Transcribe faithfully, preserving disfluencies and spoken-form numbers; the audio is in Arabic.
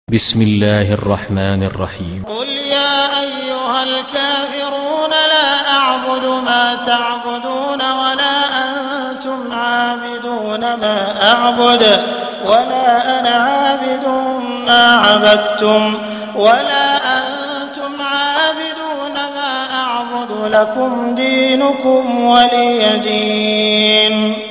بسم الله الرحمن الرحيم. قل يا أيها الكافرون لا أعبد ما تعبدون ولا أنتم عابدون ما أعبد ولا أنا عابد ما عبدتم ولا أنتم عابدون ما أعبد لكم دينكم ولي دين.